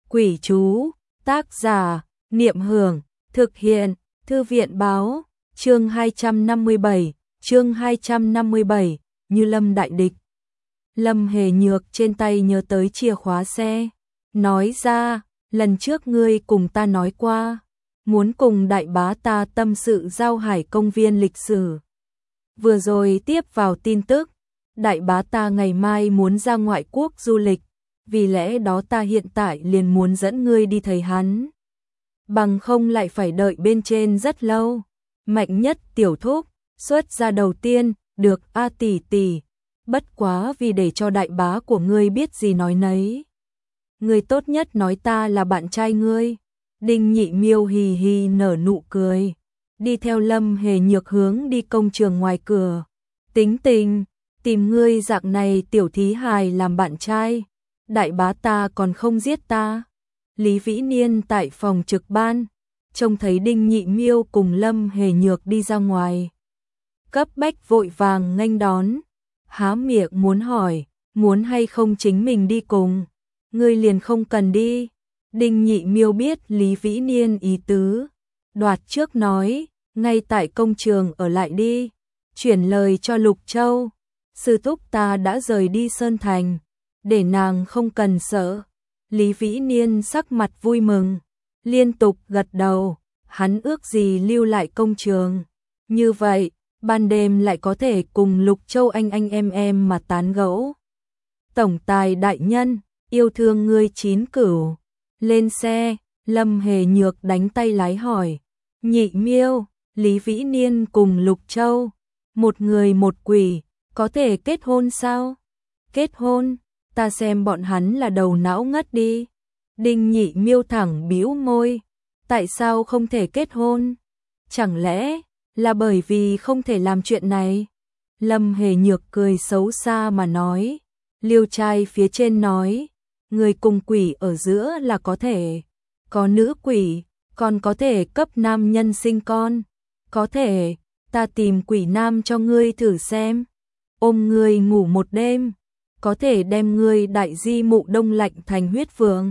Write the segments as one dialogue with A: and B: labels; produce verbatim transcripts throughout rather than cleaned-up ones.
A: Quỷ chú, tác giả, Niệm Hưởng, thực hiện, Thư viện báo, chương hai trăm năm mươi bảy, chương hai trăm năm mươi bảy, Như Lâm đại địch. Lâm Hề Nhược trên tay nhớ tới chìa khóa xe, nói ra, lần trước ngươi cùng ta nói qua, muốn cùng đại bá ta tâm sự Giao Hải công viên lịch sử. Vừa rồi tiếp vào tin tức, đại bá ta ngày mai muốn ra ngoại quốc du lịch, vì lẽ đó ta hiện tại liền muốn dẫn ngươi đi thấy hắn. Bằng không lại phải đợi bên trên rất lâu. Mạnh Nhất tiểu thúc, xuất ra đầu tiên, được a tỷ tỷ, bất quá vì để cho đại bá của ngươi biết gì nói nấy. Ngươi tốt nhất nói ta là bạn trai ngươi. Đinh Nhị Miêu hì hì nở nụ cười, đi theo Lâm Hề Nhược hướng đi công trường ngoài cửa. Tính tình, tìm ngươi dạng này tiểu thí hài làm bạn trai, đại bá ta còn không giết ta. Lý Vĩ Niên tại phòng trực ban, trông thấy Đinh Nhị Miêu cùng Lâm Hề Nhược đi ra ngoài, cấp bách vội vàng nghênh đón, há miệng muốn hỏi, muốn hay không chính mình đi cùng. Ngươi liền không cần đi. Đinh Nhị Miêu biết Lý Vĩ Niên ý tứ, đoạt trước nói, ngay tại công trường ở lại đi, chuyển lời cho Lục Châu, sư thúc ta đã rời đi Sơn Thành, để nàng không cần sợ. Lý Vĩ Niên sắc mặt vui mừng, liên tục gật đầu, hắn ước gì lưu lại công trường, như vậy, ban đêm lại có thể cùng Lục Châu anh anh em em mà tán gẫu. Tổng tài đại nhân, yêu thương ngươi chín cửu. Lên xe, Lâm Hề Nhược đánh tay lái hỏi, Nhị Miêu, Lý Vĩ Niên cùng Lục Châu, một người một quỷ, có thể kết hôn sao? Kết hôn, ta xem bọn hắn là đầu não ngất đi. Đinh Nhị Miêu thẳng bĩu môi, tại sao không thể kết hôn? Chẳng lẽ là bởi vì không thể làm chuyện này? Lâm Hề Nhược cười xấu xa mà nói, liêu trai phía trên nói, người cùng quỷ ở giữa là có thể, có nữ quỷ, còn có thể cấp nam nhân sinh con, có thể, ta tìm quỷ nam cho ngươi thử xem, ôm ngươi ngủ một đêm, có thể đem ngươi đại di mụ đông lạnh thành huyết vượng.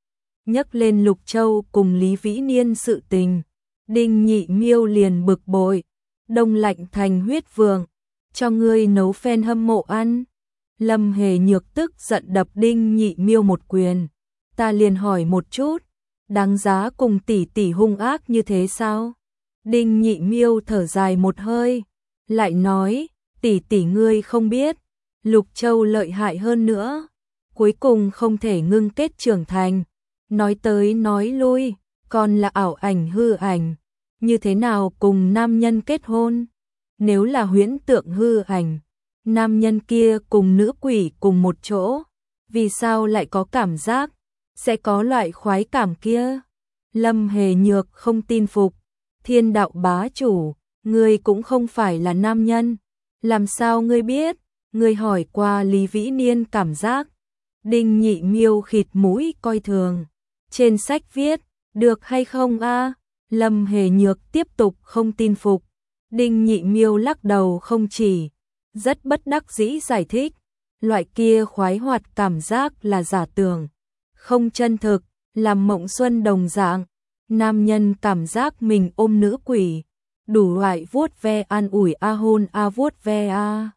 A: Nhắc lên Lục Châu cùng Lý Vĩ Niên sự tình, Đinh Nhị Miêu liền bực bội, đông lạnh thành huyết vượng, cho ngươi nấu phen hâm mộ ăn. Lâm Hề Nhược tức giận đập Đinh Nhị Miêu một quyền, ta liền hỏi một chút, đáng giá cùng tỷ tỷ hung ác như thế sao? Đinh Nhị Miêu thở dài một hơi, lại nói, tỷ tỷ ngươi không biết, Lục Châu lợi hại hơn nữa, cuối cùng không thể ngưng kết trưởng thành, nói tới nói lui, còn là ảo ảnh hư ảnh, như thế nào cùng nam nhân kết hôn? Nếu là huyễn tượng hư ảnh, nam nhân kia cùng nữ quỷ cùng một chỗ, vì sao lại có cảm giác, sẽ có loại khoái cảm kia? Lâm Hề Nhược không tin phục, Thiên đạo bá chủ, ngươi cũng không phải là nam nhân, làm sao ngươi biết? Ngươi hỏi qua Lý Vĩ Niên cảm giác. Đinh Nhị Miêu khịt mũi coi thường, trên sách viết, được hay không a? Lâm Hề Nhược tiếp tục không tin phục, Đinh Nhị Miêu lắc đầu không chỉ, rất bất đắc dĩ giải thích, loại kia khoái hoạt cảm giác là giả tưởng, không chân thực, làm mộng xuân đồng dạng, nam nhân cảm giác mình ôm nữ quỷ, đủ loại vuốt ve an ủi a hôn a vuốt ve a,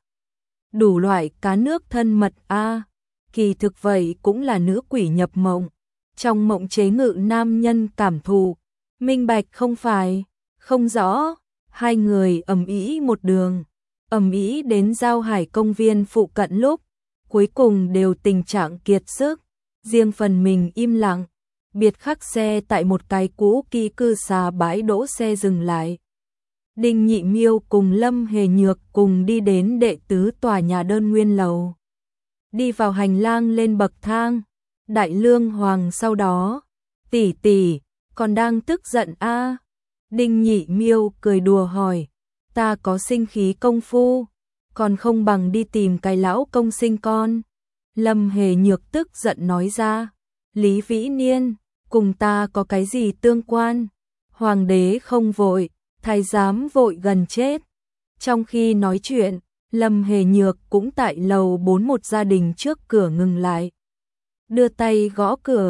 A: đủ loại cá nước thân mật a, kỳ thực vậy cũng là nữ quỷ nhập mộng, trong mộng chế ngự nam nhân cảm thụ, minh bạch không phải, không rõ, hai người ầm ĩ một đường. Ầm ĩ đến Giao Hải công viên phụ cận lúc, cuối cùng đều tình trạng kiệt sức, riêng phần mình im lặng, biệt khắc xe tại một cái cũ kỹ cư xá bãi đỗ xe dừng lại. Đinh Nhị Miêu cùng Lâm Hề Nhược cùng đi đến đệ tứ tòa nhà đơn nguyên lầu. Đi vào hành lang lên bậc thang, Đại Lương Hoàng sau đó, tỷ tỷ, còn đang tức giận a? À? Đinh Nhị Miêu cười đùa hỏi, ta có sinh khí công phu, còn không bằng đi tìm cái lão công sinh con. Lâm Hề Nhược tức giận nói ra, Lý Vĩ Niên, cùng ta có cái gì tương quan? Hoàng đế không vội, thái giám vội gần chết. Trong khi nói chuyện, Lâm Hề Nhược cũng tại lầu bốn một gia đình trước cửa ngừng lại. Đưa tay gõ cửa,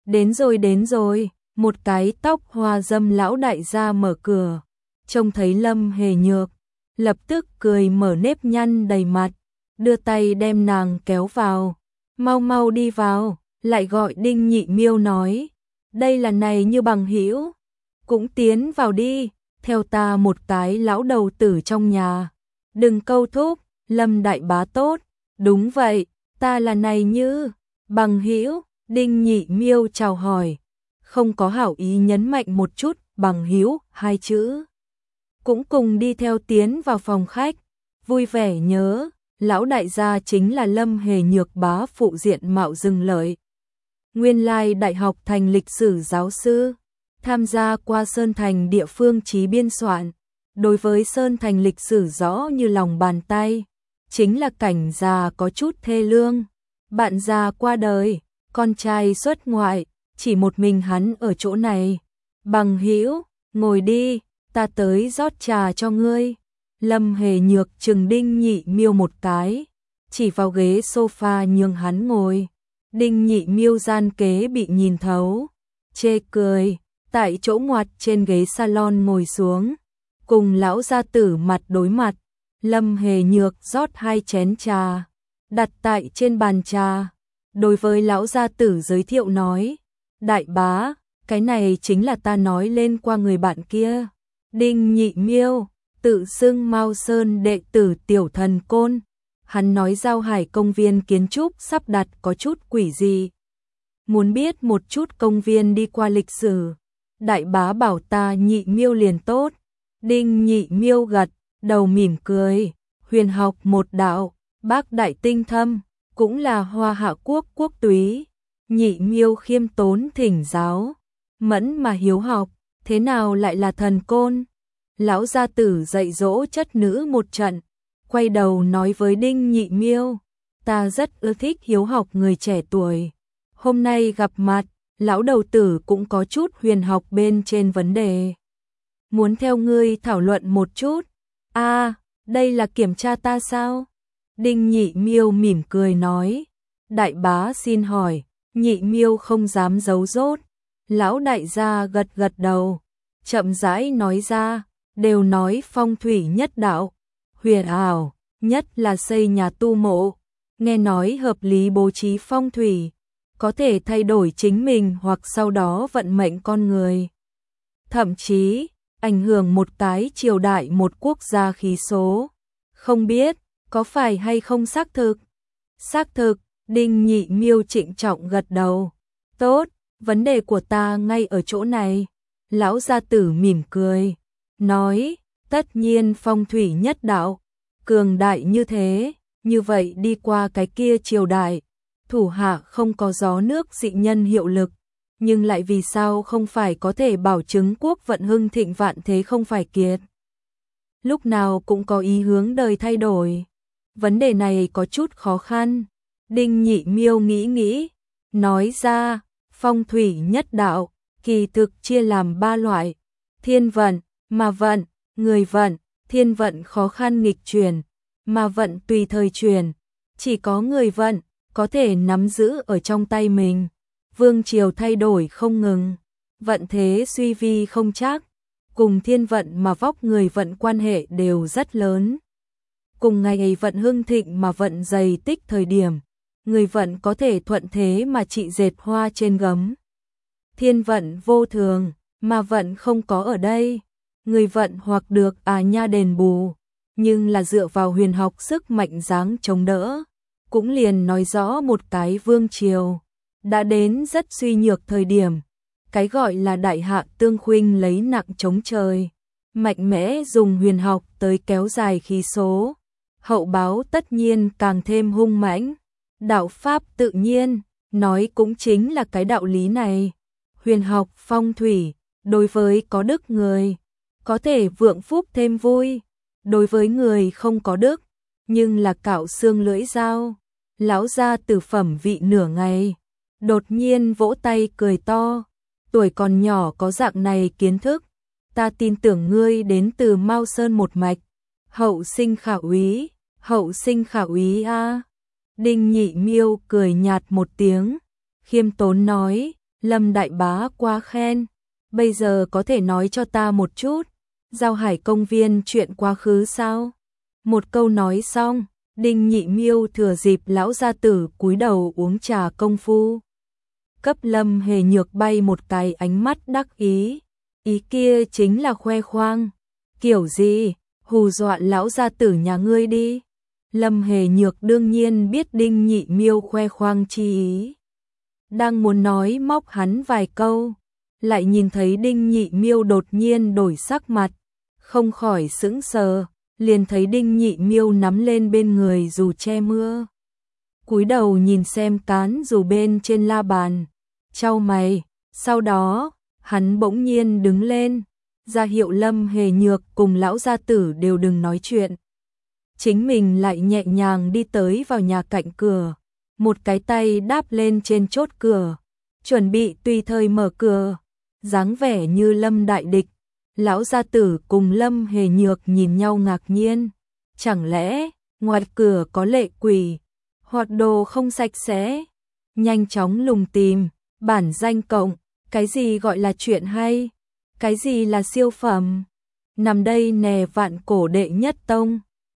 A: Đến rồi đến rồi, một cái tóc hoa dâm lão đại gia mở cửa, trông thấy Lâm Hề Nhược, lập tức cười mở nếp nhăn đầy mặt, đưa tay đem nàng kéo vào, mau mau đi vào, lại gọi Đinh Nhị Miêu nói, đây là này Như bằng hữu, cũng tiến vào đi, theo ta một cái lão đầu tử trong nhà, đừng câu thúc, Lâm đại bá tốt, đúng vậy, ta là này Như bằng hữu. Đinh Nhị Miêu chào hỏi, không có hảo ý nhấn mạnh một chút bằng hữu hai chữ. Cũng cùng đi theo tiến vào phòng khách, vui vẻ nhớ, lão đại gia chính là Lâm Hề Nhược bá phụ diện mạo rừng lợi. Nguyên lai đại học thành lịch sử giáo sư, tham gia qua Sơn Thành địa phương chí biên soạn, đối với Sơn Thành lịch sử rõ như lòng bàn tay, chính là cảnh già có chút thê lương, bạn già qua đời. Con trai xuất ngoại, chỉ một mình hắn ở chỗ này. Bằng hữu, ngồi đi, ta tới rót trà cho ngươi. Lâm Hề Nhược chừng Đinh Nhị Miêu một cái, chỉ vào ghế sofa nhường hắn ngồi. Đinh Nhị Miêu gian kế bị nhìn thấu, chê cười, tại chỗ ngoặt trên ghế salon ngồi xuống, cùng lão gia tử mặt đối mặt. Lâm Hề Nhược rót hai chén trà, đặt tại trên bàn trà. Đối với lão gia tử giới thiệu nói, đại bá, cái này chính là ta nói lên qua người bạn kia. Đinh Nhị Miêu, tự xưng Mao Sơn đệ tử Tiểu Thần Côn. Hắn nói Giao Hải công viên kiến trúc sắp đặt có chút quỷ gì. Muốn biết một chút công viên đi qua lịch sử. Đại bá bảo ta Nhị Miêu liền tốt. Đinh Nhị Miêu gật, đầu mỉm cười, huyền học một đạo, bác đại tinh thâm. Cũng là Hoa Hạ quốc quốc túy, Nhị Miêu khiêm tốn thỉnh giáo, mẫn mà hiếu học, thế nào lại là thần côn? Lão gia tử dạy dỗ chất nữ một trận, quay đầu nói với Đinh Nhị Miêu, ta rất ưa thích hiếu học người trẻ tuổi. Hôm nay gặp mặt, lão đầu tử cũng có chút huyền học bên trên vấn đề. Muốn theo ngươi thảo luận một chút, a à, đây là kiểm tra ta sao? Đinh Nhị Miêu mỉm cười nói, đại bá xin hỏi, Nhị Miêu không dám giấu dốt. Lão đại gia gật gật đầu, chậm rãi nói ra, đều nói phong thủy nhất đạo, huyền ảo, nhất là xây nhà tu mộ, nghe nói hợp lý bố trí phong thủy, có thể thay đổi chính mình hoặc sau đó vận mệnh con người. Thậm chí, ảnh hưởng một cái triều đại một quốc gia khí số. Không biết có phải hay không xác thực? Xác thực, Đinh Nhị Miêu trịnh trọng gật đầu. Tốt, vấn đề của ta ngay ở chỗ này. Lão gia tử mỉm cười, nói, tất nhiên phong thủy nhất đạo, cường đại như thế, như vậy đi qua cái kia triều đại, thủ hạ không có gió nước dị nhân hiệu lực, nhưng lại vì sao không phải có thể bảo chứng quốc vận hưng thịnh vạn thế không phải kiệt. Lúc nào cũng có ý hướng đời thay đổi. Vấn đề này có chút khó khăn. Đinh Nhị Miêu nghĩ nghĩ, nói ra, phong thủy nhất đạo, kỳ thực chia làm ba loại, thiên vận, mà vận, người vận. Thiên vận khó khăn nghịch chuyển, mà vận tùy thời chuyển, chỉ có người vận có thể nắm giữ ở trong tay mình. Vương triều thay đổi không ngừng, vận thế suy vi không chắc, cùng thiên vận mà vóc người vận quan hệ đều rất lớn. Cùng ngày vận hưng thịnh mà vận dày tích thời điểm, người vận có thể thuận thế mà trị dệt hoa trên gấm. Thiên vận vô thường, mà vận không có ở đây, người vận hoặc được à nha đền bù, nhưng là dựa vào huyền học sức mạnh dáng chống đỡ, cũng liền nói rõ một cái vương triều đã đến rất suy nhược thời điểm. Cái gọi là đại hạ tương khuynh lấy nặng chống trời, mạnh mẽ dùng huyền học tới kéo dài khí số, hậu báo tất nhiên càng thêm hung mãnh. Đạo pháp tự nhiên, nói cũng chính là cái đạo lý này. Huyền học phong thủy, đối với có đức người, có thể vượng phúc thêm vui, đối với người không có đức, nhưng là cạo xương lưỡi dao. Lão gia tử phẩm vị nửa ngày, đột nhiên vỗ tay cười to, tuổi còn nhỏ có dạng này kiến thức, ta tin tưởng ngươi đến từ Mao Sơn một mạch, hậu sinh khả úy, hậu sinh khả úy a. Đinh Nhị Miêu cười nhạt một tiếng, khiêm tốn nói, Lâm đại bá quá khen, bây giờ có thể nói cho ta một chút, Giao Hải công viên chuyện quá khứ sao? Một câu nói xong, Đinh Nhị Miêu thừa dịp lão gia tử cúi đầu uống trà công phu, cấp Lâm Hề Nhược bay một cái ánh mắt đắc ý, ý kia chính là khoe khoang, kiểu gì, hù dọa lão gia tử nhà ngươi đi. Lâm Hề Nhược đương nhiên biết Đinh Nhị Miêu khoe khoang chi ý, đang muốn nói móc hắn vài câu, lại nhìn thấy Đinh Nhị Miêu đột nhiên đổi sắc mặt, không khỏi sững sờ, liền thấy Đinh Nhị Miêu nắm lên bên người dù che mưa, cúi đầu nhìn xem cán dù bên trên la bàn, chau mày, sau đó, hắn bỗng nhiên đứng lên, ra hiệu Lâm Hề Nhược cùng lão gia tử đều đừng nói chuyện. Chính mình lại nhẹ nhàng đi tới vào nhà cạnh cửa, một cái tay đáp lên trên chốt cửa, chuẩn bị tùy thời mở cửa, dáng vẻ như Lâm đại địch. Lão gia tử cùng Lâm Hề Nhược nhìn nhau ngạc nhiên, chẳng lẽ ngoài cửa có lệ quỷ, hoặc đồ không sạch sẽ, nhanh chóng lùng tìm, bản danh cộng, cái gì gọi là chuyện hay, cái gì là siêu phẩm, nằm đây nè vạn cổ đệ nhất tông.